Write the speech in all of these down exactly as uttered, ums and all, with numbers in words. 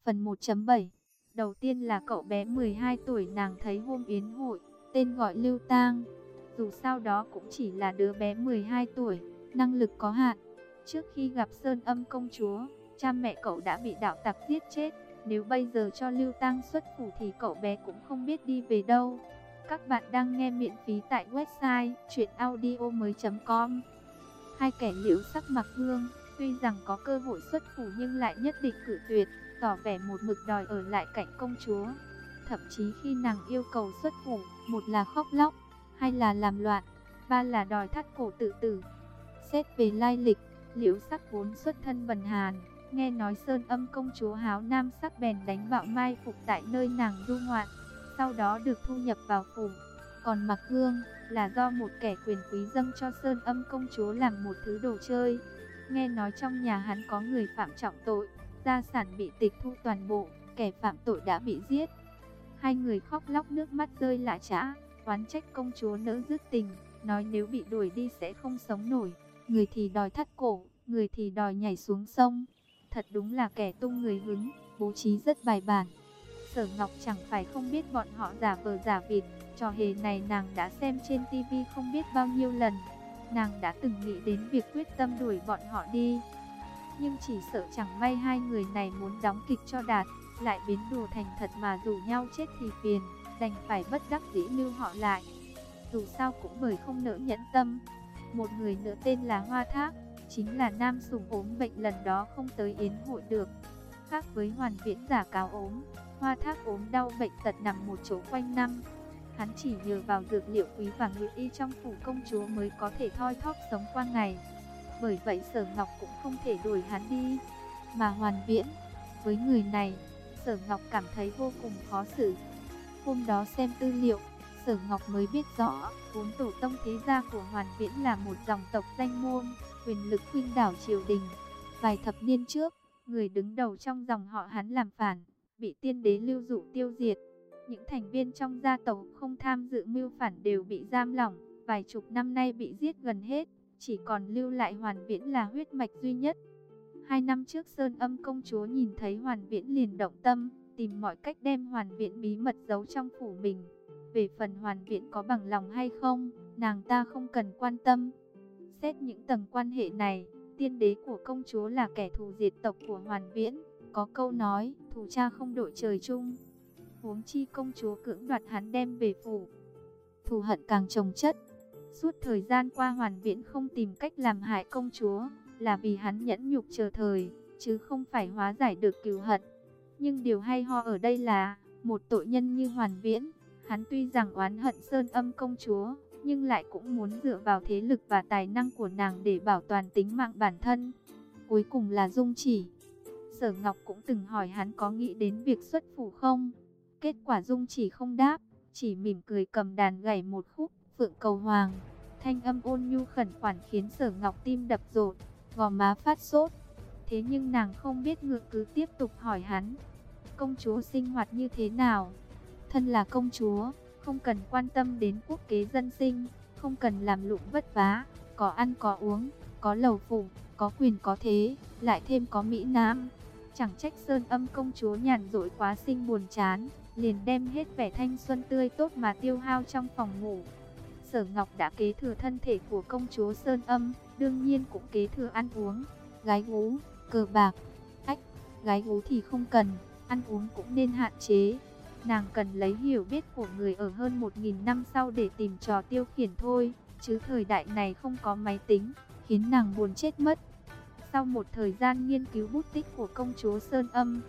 Phần một chấm bảy. Đầu tiên là cậu bé mười hai tuổi nàng thấy hôm yến hội, tên gọi Lưu Tang. Dù sao đó cũng chỉ là đứa bé mười hai tuổi, năng lực có hạn. Trước khi gặp Sơn Âm công chúa, cha mẹ cậu đã bị đạo tặc giết chết. Nếu bây giờ cho Lưu Tang xuất phủ thì cậu bé cũng không biết đi về đâu. Các bạn đang nghe miễn phí tại website truyện audio mới chấm com. Hai kẻ liễu sắc mặc gương, tuy rằng có cơ hội xuất phủ nhưng lại nhất định cự tuyệt, tỏ vẻ một mực đòi ở lại cạnh công chúa. Thậm chí khi nàng yêu cầu xuất phủ, một là khóc lóc, hai là làm loạn, ba là đòi thắt cổ tự tử. Xét về lai lịch, liễu sắc vốn xuất thân bần hàn, nghe nói Sơn Âm công chúa háo nam sắc bèn đánh bạo mai phục tại nơi nàng du ngoạn, sau đó được thu nhập vào phủ. Còn mặc gương là do một kẻ quyền quý dâng cho Sơn Âm công chúa làm một thứ đồ chơi. Nghe nói trong nhà hắn có người phạm trọng tội, gia sản bị tịch thu toàn bộ, kẻ phạm tội đã bị giết. Hai người khóc lóc nước mắt rơi lã chã, oán trách công chúa nỡ dứt tình, nói nếu bị đuổi đi sẽ không sống nổi. Người thì đòi thắt cổ, người thì đòi nhảy xuống sông. Thật đúng là kẻ tung người hứng, bố trí rất bài bản. Sở Ngọc chẳng phải không biết bọn họ giả vờ giả vịt, trò hề này nàng đã xem trên tivi không biết bao nhiêu lần. Nàng đã từng nghĩ đến việc quyết tâm đuổi bọn họ đi. Nhưng chỉ sợ chẳng may hai người này muốn đóng kịch cho đạt, lại biến đùa thành thật mà rủ nhau chết thì phiền, đành phải bất đắc dĩ lưu họ lại. Dù sao cũng bởi không nỡ nhẫn tâm. Một người nữa tên là Hoa Thác, chính là nam sủng ốm bệnh lần đó không tới yến hội được. Khác với Hoàn Viễn giả cáo ốm, Hoa Thác ốm đau bệnh tật nằm một chỗ quanh năm. Hắn chỉ nhờ vào dược liệu quý và ngự y trong phủ công chúa mới có thể thoi thóp sống qua ngày. Bởi vậy Sở Ngọc cũng không thể đuổi hắn đi. Mà Hoàn Viễn, với người này, Sở Ngọc cảm thấy vô cùng khó xử. Hôm đó xem tư liệu, Sở Ngọc mới biết rõ, vốn tổ tông thế gia của Hoàn Viễn là một dòng tộc danh môn, quyền lực khuynh đảo triều đình. Vài thập niên trước, người đứng đầu trong dòng họ hắn làm phản, bị tiên đế Lưu Dụ tiêu diệt. Những thành viên trong gia tộc không tham dự mưu phản đều bị giam lỏng, vài chục năm nay bị giết gần hết, chỉ còn lưu lại Hoàn Viễn là huyết mạch duy nhất. Hai năm trước Sơn Âm công chúa nhìn thấy Hoàn Viễn liền động tâm, tìm mọi cách đem Hoàn Viễn bí mật giấu trong phủ mình. Về phần Hoàn Viễn có bằng lòng hay không, nàng ta không cần quan tâm. Xét những tầng quan hệ này, tiên đế của công chúa là kẻ thù diệt tộc của Hoàn Viễn. Có câu nói, thù cha không đội trời chung. Huống chi công chúa cưỡng đoạt hắn đem về phủ, thù hận càng chồng chất. Suốt thời gian qua Hoàn Viễn không tìm cách làm hại công chúa, là vì hắn nhẫn nhục chờ thời, chứ không phải hóa giải được cừu hận. Nhưng điều hay ho ở đây là, một tội nhân như Hoàn Viễn, hắn tuy rằng oán hận Sơn Âm công chúa, nhưng lại cũng muốn dựa vào thế lực và tài năng của nàng để bảo toàn tính mạng bản thân. Cuối cùng là Dung Chỉ. Sở Ngọc cũng từng hỏi hắn có nghĩ đến việc xuất phủ không. Kết quả Dung Chỉ không đáp, chỉ mỉm cười cầm đàn gảy một khúc Phượng Cầu Hoàng. Thanh âm ôn nhu khẩn khoản khiến Sở Ngọc tim đập rộn, gò má phát sốt. Thế nhưng nàng không biết ngược cứ tiếp tục hỏi hắn, công chúa sinh hoạt như thế nào? Thân là công chúa, không cần quan tâm đến quốc kế dân sinh, không cần làm lụng vất vả, có ăn có uống, có lầu phủ, có quyền có thế, lại thêm có Mỹ Nam. Chẳng trách Sơn Âm công chúa nhàn rỗi quá sinh buồn chán, liền đem hết vẻ thanh xuân tươi tốt mà tiêu hao trong phòng ngủ. Sở Ngọc đã kế thừa thân thể của công chúa Sơn Âm, đương nhiên cũng kế thừa ăn uống, gái gú, cờ bạc. Ách, gái gú thì không cần, ăn uống cũng nên hạn chế. Nàng cần lấy hiểu biết của người ở hơn một nghìn năm sau để tìm trò tiêu khiển thôi, chứ thời đại này không có máy tính, khiến nàng buồn chết mất. Sau một thời gian nghiên cứu bút tích của công chúa Sơn Âm,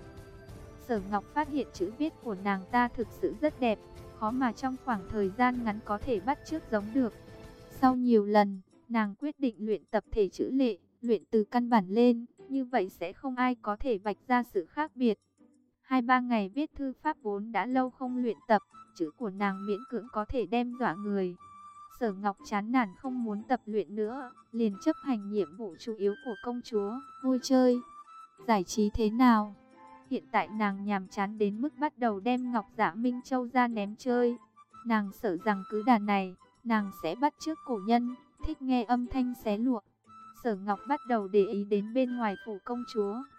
Sở Ngọc phát hiện chữ viết của nàng ta thực sự rất đẹp, khó mà trong khoảng thời gian ngắn có thể bắt chước giống được. Sau nhiều lần, nàng quyết định luyện tập thể chữ lệ, luyện từ căn bản lên, như vậy sẽ không ai có thể vạch ra sự khác biệt. Hai ba ngày viết thư pháp vốn đã lâu không luyện tập, chữ của nàng miễn cưỡng có thể đem dọa người. Sở Ngọc chán nản không muốn tập luyện nữa, liền chấp hành nhiệm vụ chủ yếu của công chúa, vui chơi, giải trí thế nào. Hiện tại nàng nhàm chán đến mức bắt đầu đem Ngọc Dạ Minh Châu ra ném chơi. Nàng sợ rằng cứ đà này, nàng sẽ bắt chước cổ nhân, thích nghe âm thanh xé lụa. Sở Ngọc bắt đầu để ý đến bên ngoài phủ công chúa.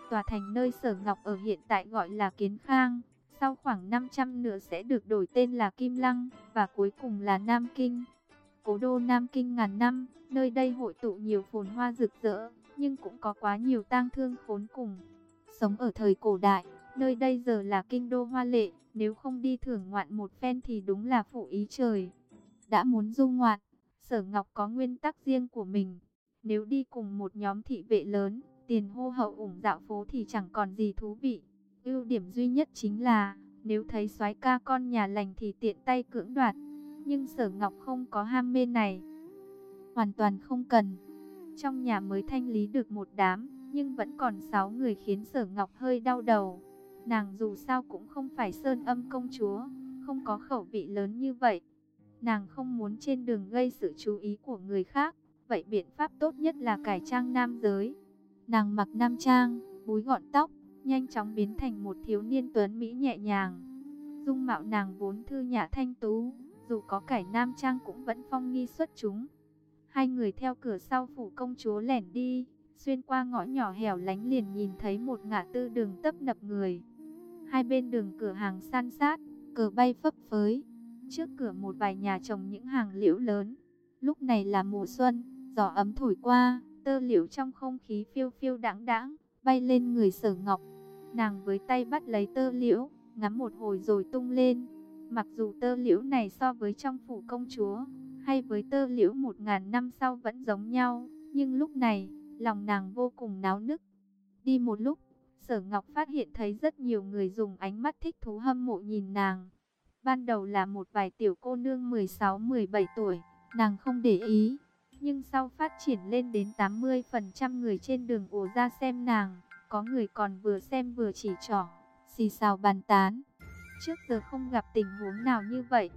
Tòa thành nơi Sở Ngọc ở hiện tại gọi là Kiến Khang, sau khoảng năm trăm nữa sẽ được đổi tên là Kim Lăng, và cuối cùng là Nam Kinh. Cố đô Nam Kinh ngàn năm, nơi đây hội tụ nhiều phồn hoa rực rỡ, nhưng cũng có quá nhiều tang thương khốn cùng. Sống ở thời cổ đại, nơi đây giờ là kinh đô hoa lệ, nếu không đi thưởng ngoạn một phen thì đúng là phụ ý trời. Đã muốn du ngoạn, Sở Ngọc có nguyên tắc riêng của mình. Nếu đi cùng một nhóm thị vệ lớn, tiền hô hậu ủng dạo phố thì chẳng còn gì thú vị. Ưu điểm duy nhất chính là, nếu thấy soái ca con nhà lành thì tiện tay cưỡng đoạt. Nhưng Sở Ngọc không có ham mê này. Hoàn toàn không cần. Trong nhà mới thanh lý được một đám, nhưng vẫn còn sáu người khiến Sở Ngọc hơi đau đầu. Nàng dù sao cũng không phải Sơn Âm công chúa, không có khẩu vị lớn như vậy. Nàng không muốn trên đường gây sự chú ý của người khác, vậy biện pháp tốt nhất là cải trang nam giới. Nàng mặc nam trang, búi gọn tóc, nhanh chóng biến thành một thiếu niên tuấn mỹ nhẹ nhàng. Dung mạo nàng vốn thư nhã thanh tú, dù có cải nam trang cũng vẫn phong nghi xuất chúng. Hai người theo cửa sau phủ công chúa lẻn đi, xuyên qua ngõ nhỏ hẻo lánh liền nhìn thấy một ngã tư đường tấp nập người. Hai bên đường cửa hàng san sát, cờ bay phấp phới. Trước cửa một vài nhà trồng những hàng liễu lớn. Lúc này là mùa xuân, gió ấm thổi qua, tơ liễu trong không khí phiêu phiêu đãng đãng, bay lên người Sở Ngọc. Nàng với tay bắt lấy tơ liễu, ngắm một hồi rồi tung lên. Mặc dù tơ liễu này so với trong phủ công chúa, hay với tơ liễu một ngàn năm sau vẫn giống nhau, nhưng lúc này, lòng nàng vô cùng náo nức. Đi một lúc, Sở Ngọc phát hiện thấy rất nhiều người dùng ánh mắt thích thú hâm mộ nhìn nàng. Ban đầu là một vài tiểu cô nương mười sáu mười bảy tuổi, nàng không để ý. Nhưng sau phát triển lên đến tám mươi phần trăm người trên đường ùa ra xem nàng, có người còn vừa xem vừa chỉ trỏ, xì xào bàn tán. Trước giờ không gặp tình huống nào như vậy.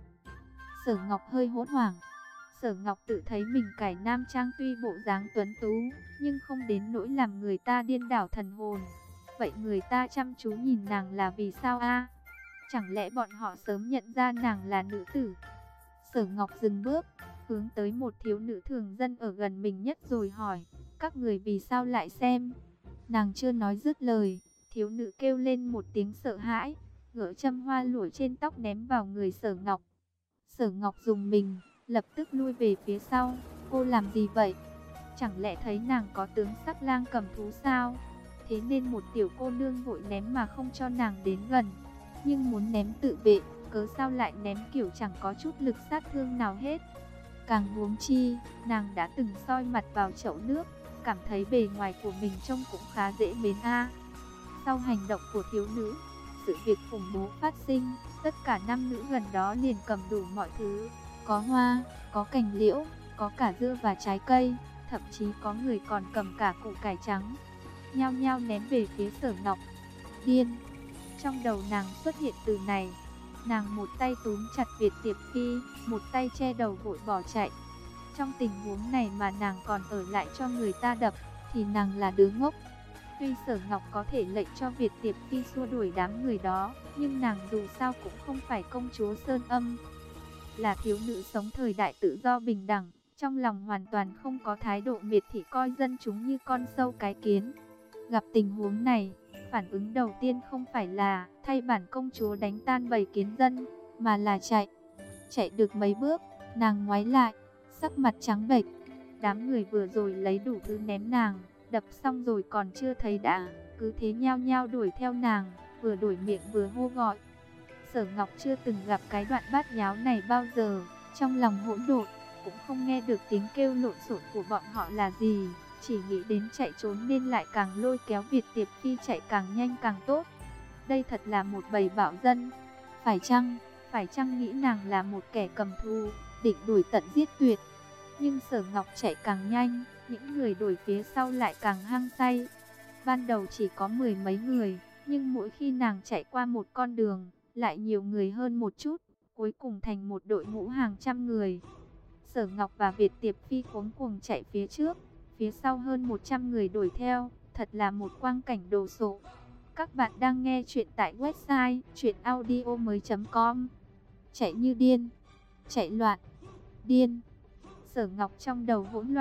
Sở Ngọc hơi hốt hoảng. Sở Ngọc tự thấy mình cải nam trang tuy bộ dáng tuấn tú, nhưng không đến nỗi làm người ta điên đảo thần hồn. Vậy người ta chăm chú nhìn nàng là vì sao a? Chẳng lẽ bọn họ sớm nhận ra nàng là nữ tử? Sở Ngọc dừng bước, hướng tới một thiếu nữ thường dân ở gần mình nhất rồi hỏi, các người vì sao lại xem? Nàng chưa nói dứt lời, thiếu nữ kêu lên một tiếng sợ hãi, gỡ châm hoa lụa trên tóc ném vào người Sở Ngọc. Sở Ngọc dùng mình, lập tức lui về phía sau. Cô làm gì vậy? Chẳng lẽ thấy nàng có tướng sắc lang cầm thú sao? Thế nên một tiểu cô nương vội ném mà không cho nàng đến gần. Nhưng muốn ném tự vệ, cớ sao lại ném kiểu chẳng có chút lực sát thương nào hết? Càng huống chi, nàng đã từng soi mặt vào chậu nước, cảm thấy bề ngoài của mình trông cũng khá dễ mến a. Sau hành động của thiếu nữ, sự việc khủng bố phát sinh, tất cả nam nữ gần đó liền cầm đủ mọi thứ. Có hoa, có cành liễu, có cả dưa và trái cây, thậm chí có người còn cầm cả củ cải trắng. Nhao nhao ném về phía Sở Ngọc. Điên! Trong đầu nàng xuất hiện từ này. Nàng một tay túm chặt Việt Tiệp Phi, một tay che đầu vội bỏ chạy. Trong tình huống này mà nàng còn ở lại cho người ta đập, thì nàng là đứa ngốc. Tuy Sở Ngọc có thể lệnh cho Việt Tiệp Phi xua đuổi đám người đó, nhưng nàng dù sao cũng không phải công chúa Sơn Âm. Là thiếu nữ sống thời đại tự do bình đẳng, trong lòng hoàn toàn không có thái độ miệt thị coi dân chúng như con sâu cái kiến. Gặp tình huống này, phản ứng đầu tiên không phải là thay bản công chúa đánh tan bầy kiến dân, mà là chạy. Chạy được mấy bước, nàng ngoái lại, sắc mặt trắng bệch. Đám người vừa rồi lấy đủ thứ ném nàng, đập xong rồi còn chưa thấy đã, cứ thế nhao nhao đuổi theo nàng, vừa đuổi miệng vừa hô gọi. Sở Ngọc chưa từng gặp cái đoạn bát nháo này bao giờ, trong lòng hỗn độn, cũng không nghe được tiếng kêu lộn xộn của bọn họ là gì, chỉ nghĩ đến chạy trốn nên lại càng lôi kéo Việt Tiệp Phi chạy càng nhanh càng tốt. Đây thật là một bầy bạo dân. Phải chăng, phải chăng nghĩ nàng là một kẻ cầm thù, định đuổi tận giết tuyệt. Nhưng Sở Ngọc chạy càng nhanh, những người đuổi phía sau lại càng hăng say. Ban đầu chỉ có mười mấy người, nhưng mỗi khi nàng chạy qua một con đường, lại nhiều người hơn một chút, cuối cùng thành một đội ngũ hàng trăm người. Sở Ngọc và Việt Tiệp Phi cuống cuồng chạy phía trước, phía sau hơn một trăm người đuổi theo, thật là một quang cảnh đồ sộ. Các bạn đang nghe chuyện tại website truyện audio mới chấm com. Chạy như điên, chạy loạn, điên. Sở Ngọc trong đầu hỗn loạn,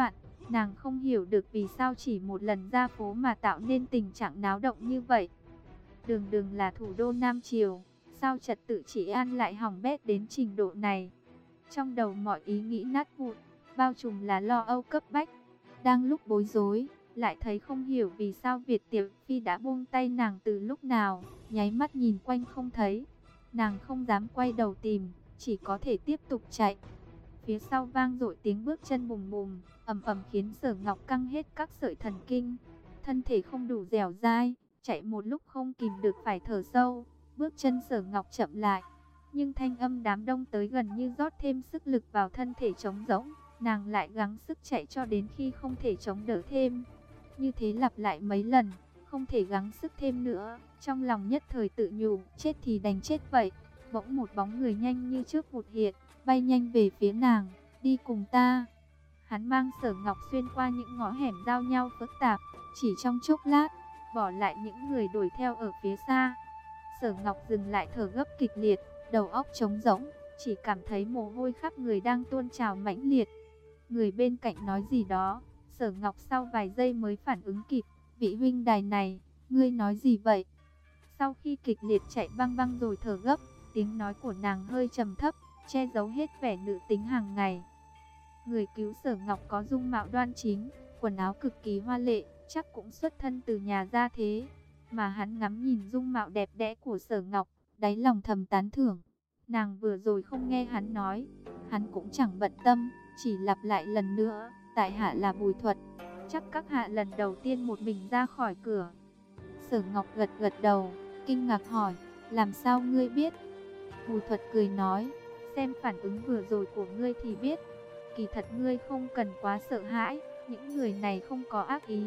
Nàng không hiểu được vì sao chỉ một lần ra phố mà tạo nên tình trạng náo động như vậy. Đường đường là thủ đô Nam Triều, sao trật tự trị an lại hỏng bét đến trình độ này. Trong đầu mọi ý nghĩ nát vụn, bao trùm là lo âu cấp bách. Đang lúc bối rối, lại thấy không hiểu vì sao Việt Tiểu Phi đã buông tay nàng từ lúc nào, nháy mắt nhìn quanh không thấy. Nàng không dám quay đầu tìm, chỉ có thể tiếp tục chạy. Phía sau vang dội tiếng bước chân bùng bùng, ầm ầm khiến Sở Ngọc căng hết các sợi thần kinh. Thân thể không đủ dẻo dai, chạy một lúc không kìm được phải thở sâu. Bước chân Sở Ngọc chậm lại, nhưng thanh âm đám đông tới gần như rót thêm sức lực vào thân thể trống rỗng. Nàng lại gắng sức chạy cho đến khi không thể chống đỡ thêm. Như thế lặp lại mấy lần, không thể gắng sức thêm nữa. Trong lòng nhất thời tự nhủ, chết thì đành chết vậy. Bỗng một bóng người nhanh như trước vụt hiện, bay nhanh về phía nàng. Đi cùng ta. Hắn mang Sở Ngọc xuyên qua những ngõ hẻm giao nhau phức tạp. Chỉ trong chốc lát, bỏ lại những người đuổi theo ở phía xa. Sở Ngọc dừng lại thở gấp kịch liệt, đầu óc trống rỗng, chỉ cảm thấy mồ hôi khắp người đang tuôn trào mãnh liệt. Người bên cạnh nói gì đó, Sở Ngọc sau vài giây mới phản ứng kịp. Vị huynh đài này, ngươi nói gì vậy? Sau khi kịch liệt chạy băng băng rồi thở gấp, tiếng nói của nàng hơi trầm thấp, che giấu hết vẻ nữ tính hàng ngày. Người cứu Sở Ngọc có dung mạo đoan chính, quần áo cực kỳ hoa lệ, chắc cũng xuất thân từ nhà gia thế. Mà hắn ngắm nhìn dung mạo đẹp đẽ của Sở Ngọc, đáy lòng thầm tán thưởng. Nàng vừa rồi không nghe hắn nói, hắn cũng chẳng bận tâm, chỉ lặp lại lần nữa, tại hạ là Bùi Thuật. Chắc các hạ lần đầu tiên một mình ra khỏi cửa. Sở Ngọc gật gật đầu, kinh ngạc hỏi, làm sao ngươi biết? Bùi Thuật cười nói, xem phản ứng vừa rồi của ngươi thì biết. Kỳ thật ngươi không cần quá sợ hãi, những người này không có ác ý.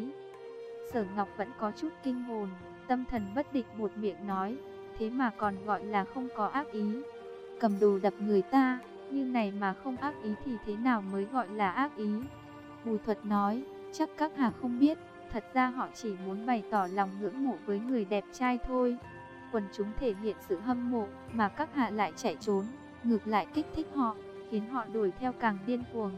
Sở Ngọc vẫn có chút kinh hồn, tâm thần bất định buột miệng nói, thế mà còn gọi là không có ác ý. Cầm đồ đập người ta, như này mà không ác ý thì thế nào mới gọi là ác ý? Bùi Thuật nói, chắc các hạ không biết, thật ra họ chỉ muốn bày tỏ lòng ngưỡng mộ với người đẹp trai thôi. Quần chúng thể hiện sự hâm mộ, mà các hạ lại chạy trốn, ngược lại kích thích họ, khiến họ đuổi theo càng điên cuồng.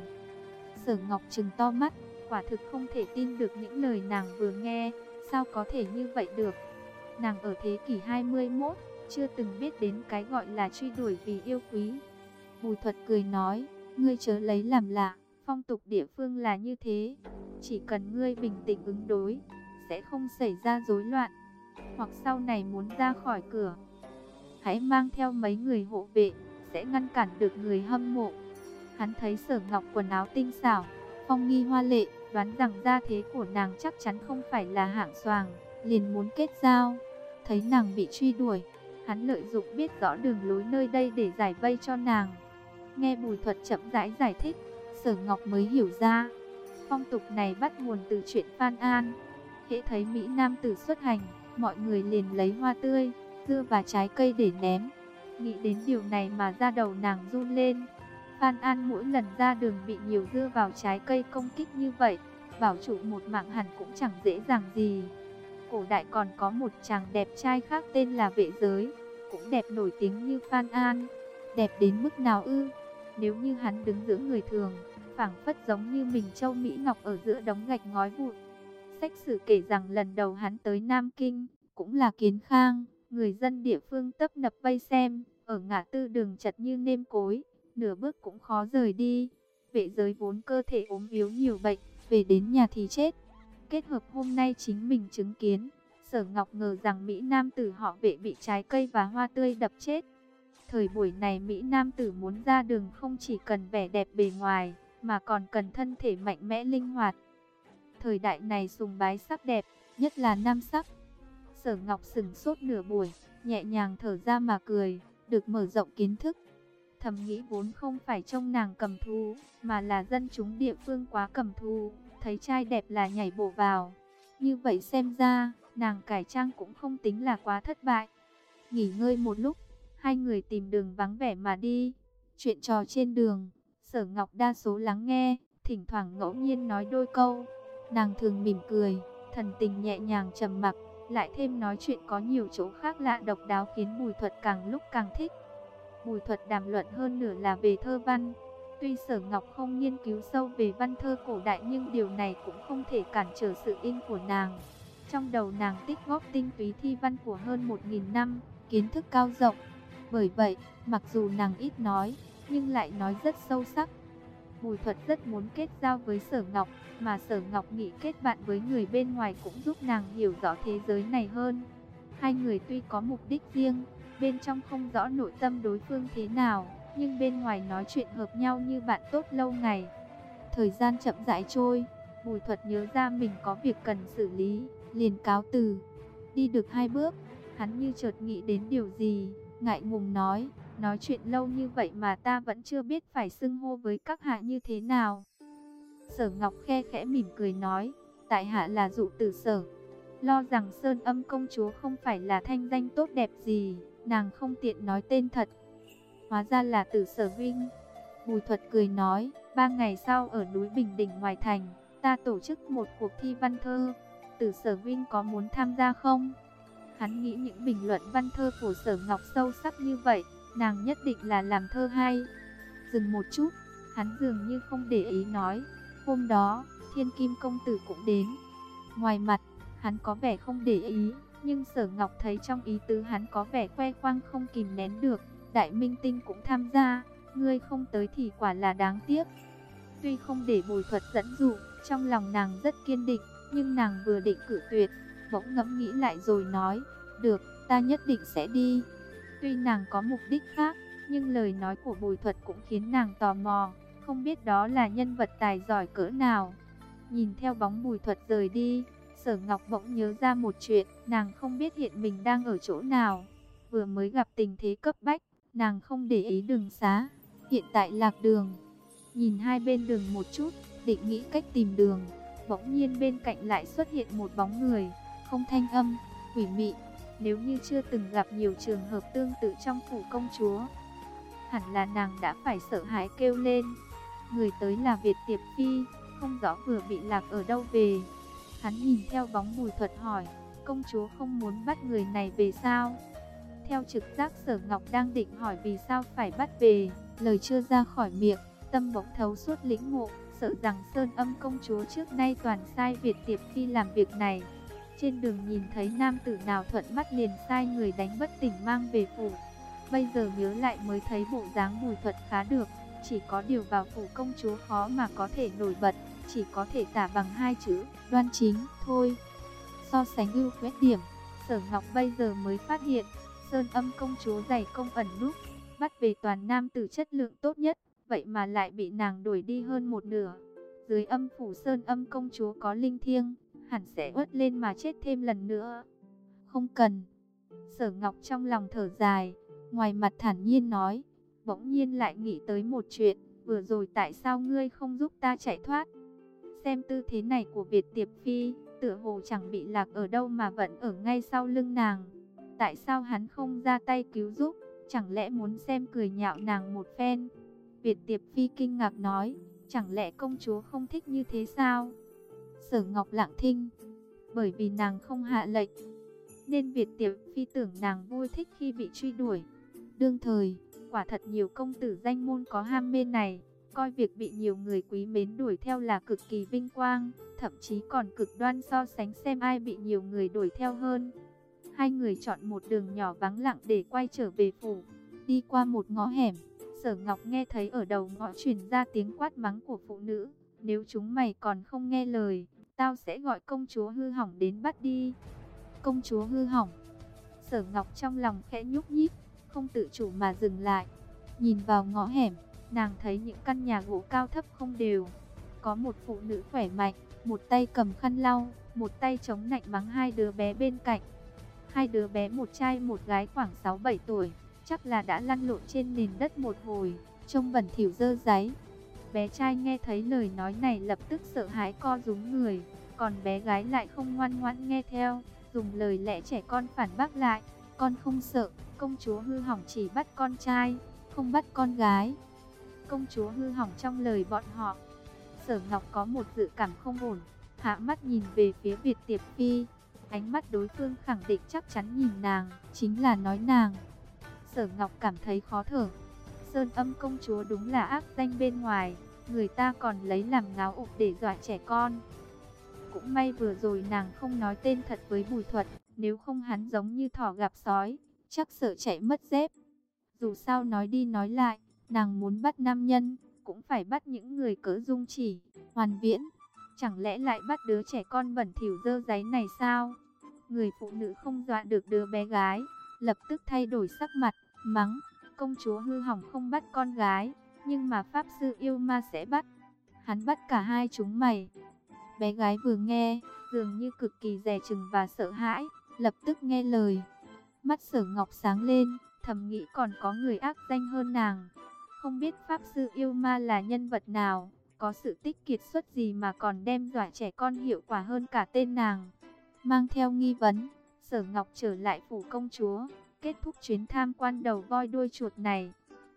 Sở Ngọc trừng to mắt, quả thực không thể tin được những lời nàng vừa nghe, sao có thể như vậy được. Nàng ở thế kỷ hai mươi mốt, chưa từng biết đến cái gọi là truy đuổi vì yêu quý. Bùi Thuật cười nói, ngươi chớ lấy làm lạ, phong tục địa phương là như thế. Chỉ cần ngươi bình tĩnh ứng đối, sẽ không xảy ra rối loạn. Hoặc sau này muốn ra khỏi cửa, hãy mang theo mấy người hộ vệ, sẽ ngăn cản được người hâm mộ. Hắn thấy Sở Ngọc quần áo tinh xảo, phong nghi hoa lệ, đoán rằng gia thế của nàng chắc chắn không phải là hạng xoàng, liền muốn kết giao. Thấy nàng bị truy đuổi, hắn lợi dụng biết rõ đường lối nơi đây để giải vây cho nàng. Nghe Bùi Thuật chậm rãi giải thích, Sở Ngọc mới hiểu ra. Phong tục này bắt nguồn từ chuyện Phan An. Hễ thấy Mỹ Nam tử xuất hành, mọi người liền lấy hoa tươi, dưa và trái cây để ném. Nghĩ đến điều này mà da đầu nàng run lên. Phan An mỗi lần ra đường bị nhiều dưa vào trái cây công kích như vậy, bảo trụ một mạng hẳn cũng chẳng dễ dàng gì. Cổ đại còn có một chàng đẹp trai khác tên là Vệ Giới, cũng đẹp nổi tiếng như Phan An. Đẹp đến mức nào ư? Nếu như hắn đứng giữa người thường, phảng phất giống như mình châu Mỹ Ngọc ở giữa đống gạch ngói vụn. Sách sử kể rằng lần đầu hắn tới Nam Kinh, cũng là Kiến Khang, người dân địa phương tấp nập vây xem, ở ngã tư đường chật như nêm cối, nửa bước cũng khó rời đi. Vệ Giới vốn cơ thể ốm yếu nhiều bệnh, về đến nhà thì chết. Kết hợp hôm nay chính mình chứng kiến, Sở Ngọc ngờ rằng Mỹ Nam tử họ Vệ bị trái cây và hoa tươi đập chết. Thời buổi này Mỹ Nam tử muốn ra đường không chỉ cần vẻ đẹp bề ngoài, mà còn cần thân thể mạnh mẽ linh hoạt. Thời đại này sùng bái sắc đẹp, nhất là nam sắc. Sở Ngọc sững sốt nửa buổi, nhẹ nhàng thở ra mà cười, được mở rộng kiến thức. Thầm nghĩ vốn không phải trông nàng cầm thú, mà là dân chúng địa phương quá cầm thú, thấy trai đẹp là nhảy bổ vào. Như vậy xem ra, nàng cải trang cũng không tính là quá thất bại. Nghỉ ngơi một lúc, hai người tìm đường vắng vẻ mà đi. Chuyện trò trên đường, Sở Ngọc đa số lắng nghe, thỉnh thoảng ngẫu nhiên nói đôi câu. Nàng thường mỉm cười, thần tình nhẹ nhàng trầm mặc, lại thêm nói chuyện có nhiều chỗ khác lạ độc đáo khiến Bùi Thuật càng lúc càng thích. Bùi Thuật đàm luận hơn nửa là về thơ văn. Tuy Sở Ngọc không nghiên cứu sâu về văn thơ cổ đại nhưng điều này cũng không thể cản trở sự in của nàng. Trong đầu nàng tích góp tinh túy thi văn của hơn một nghìn năm, kiến thức cao rộng. Bởi vậy, mặc dù nàng ít nói, nhưng lại nói rất sâu sắc. Bùi Thuật rất muốn kết giao với Sở Ngọc, mà Sở Ngọc nghĩ kết bạn với người bên ngoài cũng giúp nàng hiểu rõ thế giới này hơn. Hai người tuy có mục đích riêng, bên trong không rõ nội tâm đối phương thế nào, nhưng bên ngoài nói chuyện hợp nhau như bạn tốt lâu ngày. Thời gian chậm rãi trôi, Bùi Thuật nhớ ra mình có việc cần xử lý, liền cáo từ. Đi được hai bước, hắn như chợt nghĩ đến điều gì, ngại ngùng nói, nói chuyện lâu như vậy mà ta vẫn chưa biết phải xưng hô với các hạ như thế nào. Sở Ngọc khe khẽ mỉm cười nói, tại hạ là Dụ Tử Sở. Lo rằng Sơn Âm công chúa không phải là thanh danh tốt đẹp gì, nàng không tiện nói tên thật. Hóa ra là Tử Sở huynh. Bùi Thuật cười nói, ba ngày sau ở núi Bình Đỉnh ngoài thành, ta tổ chức một cuộc thi văn thơ. Tử Sở huynh có muốn tham gia không? Hắn nghĩ những bình luận văn thơ của Sở Ngọc sâu sắc như vậy, nàng nhất định là làm thơ hay. Dừng một chút, hắn dường như không để ý nói, hôm đó, Thiên Kim công tử cũng đến. Ngoài mặt, hắn có vẻ không để ý, nhưng Sở Ngọc thấy trong ý tứ hắn có vẻ khoe khoang không kìm nén được. Đại minh tinh cũng tham gia, ngươi không tới thì quả là đáng tiếc. Tuy không để Bùi Thuật dẫn dụ, trong lòng nàng rất kiên định, nhưng nàng vừa định cự tuyệt, bỗng ngẫm nghĩ lại rồi nói, được, ta nhất định sẽ đi. Tuy nàng có mục đích khác, nhưng lời nói của Bùi Thuật cũng khiến nàng tò mò, không biết đó là nhân vật tài giỏi cỡ nào. Nhìn theo bóng Bùi Thuật rời đi, Sở Ngọc bỗng nhớ ra một chuyện, nàng không biết hiện mình đang ở chỗ nào. Vừa mới gặp tình thế cấp bách, nàng không để ý đường xá, hiện tại lạc đường. Nhìn hai bên đường một chút, định nghĩ cách tìm đường, bỗng nhiên bên cạnh lại xuất hiện một bóng người, không thanh âm, quỷ mị. Nếu như chưa từng gặp nhiều trường hợp tương tự trong phủ công chúa, hẳn là nàng đã phải sợ hãi kêu lên. Người tới là Việt Tiệp Phi, không rõ vừa bị lạc ở đâu về. Hắn nhìn theo bóng Bùi Thuật hỏi, công chúa không muốn bắt người này về sao? Theo trực giác Sở Ngọc đang định hỏi vì sao phải bắt về, lời chưa ra khỏi miệng, tâm bỗng thấu suốt lĩnh ngộ, sợ rằng Sơn Âm công chúa trước nay toàn sai Việt Tiệp Phi làm việc này. Trên đường nhìn thấy nam tử nào thuận mắt liền sai người đánh bất tỉnh mang về phủ. Bây giờ nhớ lại mới thấy bộ dáng Bùi Thuật khá được, chỉ có điều vào phủ công chúa khó mà có thể nổi bật, chỉ có thể tả bằng hai chữ, đoan chính, thôi. So sánh ưu khuyết điểm, Sở Ngọc bây giờ mới phát hiện, Sơn Âm công chúa dày công ẩn núp, bắt về toàn nam tử chất lượng tốt nhất, vậy mà lại bị nàng đuổi đi hơn một nửa. Dưới âm phủ Sơn Âm công chúa có linh thiêng, hẳn sẽ uất lên mà chết thêm lần nữa. Không cần. Sở Ngọc trong lòng thở dài, ngoài mặt thản nhiên nói, bỗng nhiên lại nghĩ tới một chuyện, vừa rồi tại sao ngươi không giúp ta chạy thoát? Xem tư thế này của Việt Tiệp Phi, tựa hồ chẳng bị lạc ở đâu mà vẫn ở ngay sau lưng nàng. Tại sao hắn không ra tay cứu giúp, chẳng lẽ muốn xem cười nhạo nàng một phen? Việt Tiệp Phi kinh ngạc nói, chẳng lẽ công chúa không thích như thế sao? Sở Ngọc lặng thinh, bởi vì nàng không hạ lệnh, nên Việt Tiệp Phi tưởng nàng vui thích khi bị truy đuổi. Đương thời, quả thật nhiều công tử danh môn có ham mê này, coi việc bị nhiều người quý mến đuổi theo là cực kỳ vinh quang, thậm chí còn cực đoan so sánh xem ai bị nhiều người đuổi theo hơn. Hai người chọn một đường nhỏ vắng lặng để quay trở về phủ. Đi qua một ngõ hẻm, Sở Ngọc nghe thấy ở đầu ngõ truyền ra tiếng quát mắng của phụ nữ, nếu chúng mày còn không nghe lời, tao sẽ gọi công chúa hư hỏng đến bắt đi. Công chúa hư hỏng. Sở Ngọc trong lòng khẽ nhúc nhích, không tự chủ mà dừng lại. Nhìn vào ngõ hẻm, nàng thấy những căn nhà gỗ cao thấp không đều. Có một phụ nữ khỏe mạnh, một tay cầm khăn lau, một tay chống nạnh mắng hai đứa bé bên cạnh. Hai đứa bé một trai một gái khoảng sáu bảy tuổi, chắc là đã lăn lộn trên nền đất một hồi, trông bẩn thỉu dơ dáy. Bé trai nghe thấy lời nói này lập tức sợ hãi co rúm người, còn bé gái lại không ngoan ngoãn nghe theo, dùng lời lẽ trẻ con phản bác lại, con không sợ, công chúa hư hỏng chỉ bắt con trai, không bắt con gái. Công chúa hư hỏng trong lời bọn họ. Sở Ngọc có một dự cảm không ổn, hạ mắt nhìn về phía Việt Tiệp Phi, ánh mắt đối phương khẳng định chắc chắn nhìn nàng, chính là nói nàng. Sở Ngọc cảm thấy khó thở. Sơn Âm công chúa đúng là ác danh bên ngoài, người ta còn lấy làm ngáo ục để dọa trẻ con. Cũng may vừa rồi nàng không nói tên thật với Bùi Thuật, nếu không hắn giống như thỏ gặp sói, chắc sợ chạy mất dép. Dù sao nói đi nói lại, nàng muốn bắt nam nhân, cũng phải bắt những người cỡ Dung Chỉ, Hoàn Viễn. Chẳng lẽ lại bắt đứa trẻ con bẩn thỉu dơ dáy này sao? Người phụ nữ không dọa được đứa bé gái, lập tức thay đổi sắc mặt, mắng, công chúa hư hỏng không bắt con gái, nhưng mà pháp sư yêu ma sẽ bắt. Hắn bắt cả hai chúng mày. Bé gái vừa nghe, dường như cực kỳ dè chừng và sợ hãi, lập tức nghe lời. Mắt Sở Ngọc sáng lên, thầm nghĩ còn có người ác danh hơn nàng. Không biết pháp sư yêu ma là nhân vật nào, có sự tích kiệt xuất gì mà còn đem dọa trẻ con hiệu quả hơn cả tên nàng. Mang theo nghi vấn, Sở Ngọc trở lại phủ công chúa, kết thúc chuyến tham quan đầu voi đuôi chuột này.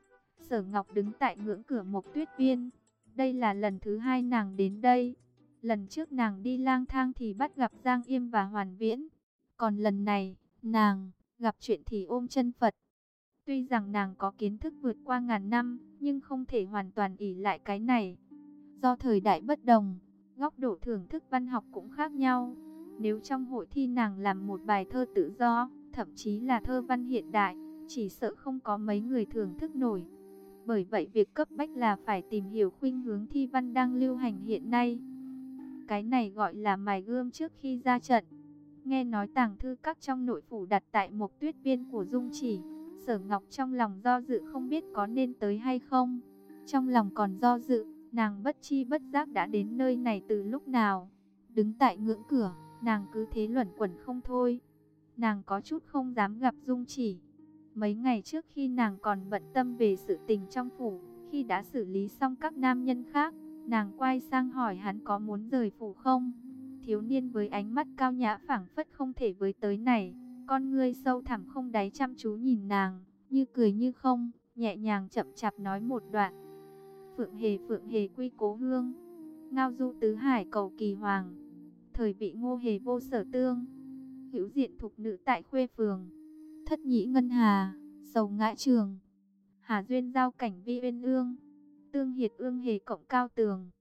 Sở Ngọc đứng tại ngưỡng cửa Mộc Tuyết Viên. Đây là lần thứ hai nàng đến đây. Lần trước nàng đi lang thang thì bắt gặp Giang Yêm và Hoàn Viễn. Còn lần này, nàng gặp chuyện thì ôm chân Phật. Tuy rằng nàng có kiến thức vượt qua ngàn năm, nhưng không thể hoàn toàn ỷ lại cái này. Do thời đại bất đồng, góc độ thưởng thức văn học cũng khác nhau. Nếu trong hội thi nàng làm một bài thơ tự do, thậm chí là thơ văn hiện đại, chỉ sợ không có mấy người thưởng thức nổi. Bởi vậy việc cấp bách là phải tìm hiểu khuynh hướng thi văn đang lưu hành hiện nay. Cái này gọi là mài gươm trước khi ra trận. Nghe nói tàng thư các trong nội phủ đặt tại Mộc Tuyết Viên của Dung Chỉ, Sở Ngọc trong lòng do dự không biết có nên tới hay không. Trong lòng còn do dự, nàng bất chi bất giác đã đến nơi này từ lúc nào. Đứng tại ngưỡng cửa, nàng cứ thế luẩn quẩn không thôi. Nàng có chút không dám gặp Dung Chỉ. Mấy ngày trước khi nàng còn bận tâm về sự tình trong phủ, khi đã xử lý xong các nam nhân khác, nàng quay sang hỏi hắn có muốn rời phủ không. Thiếu niên với ánh mắt cao nhã phảng phất không thể với tới này, con ngươi sâu thẳm không đáy chăm chú nhìn nàng, như cười như không, nhẹ nhàng chậm chạp nói một đoạn. Phượng hề phượng hề quy cố hương, ngao du tứ hải cầu kỳ hoàng. Thời vị ngô hề vô sở tương, hữu diện thục nữ tại khuê phường. Thất nhĩ ngân hà, sầu ngã trường. Hà duyên giao cảnh vi uyên ương, tương hiệt ương hề cộng cao tường.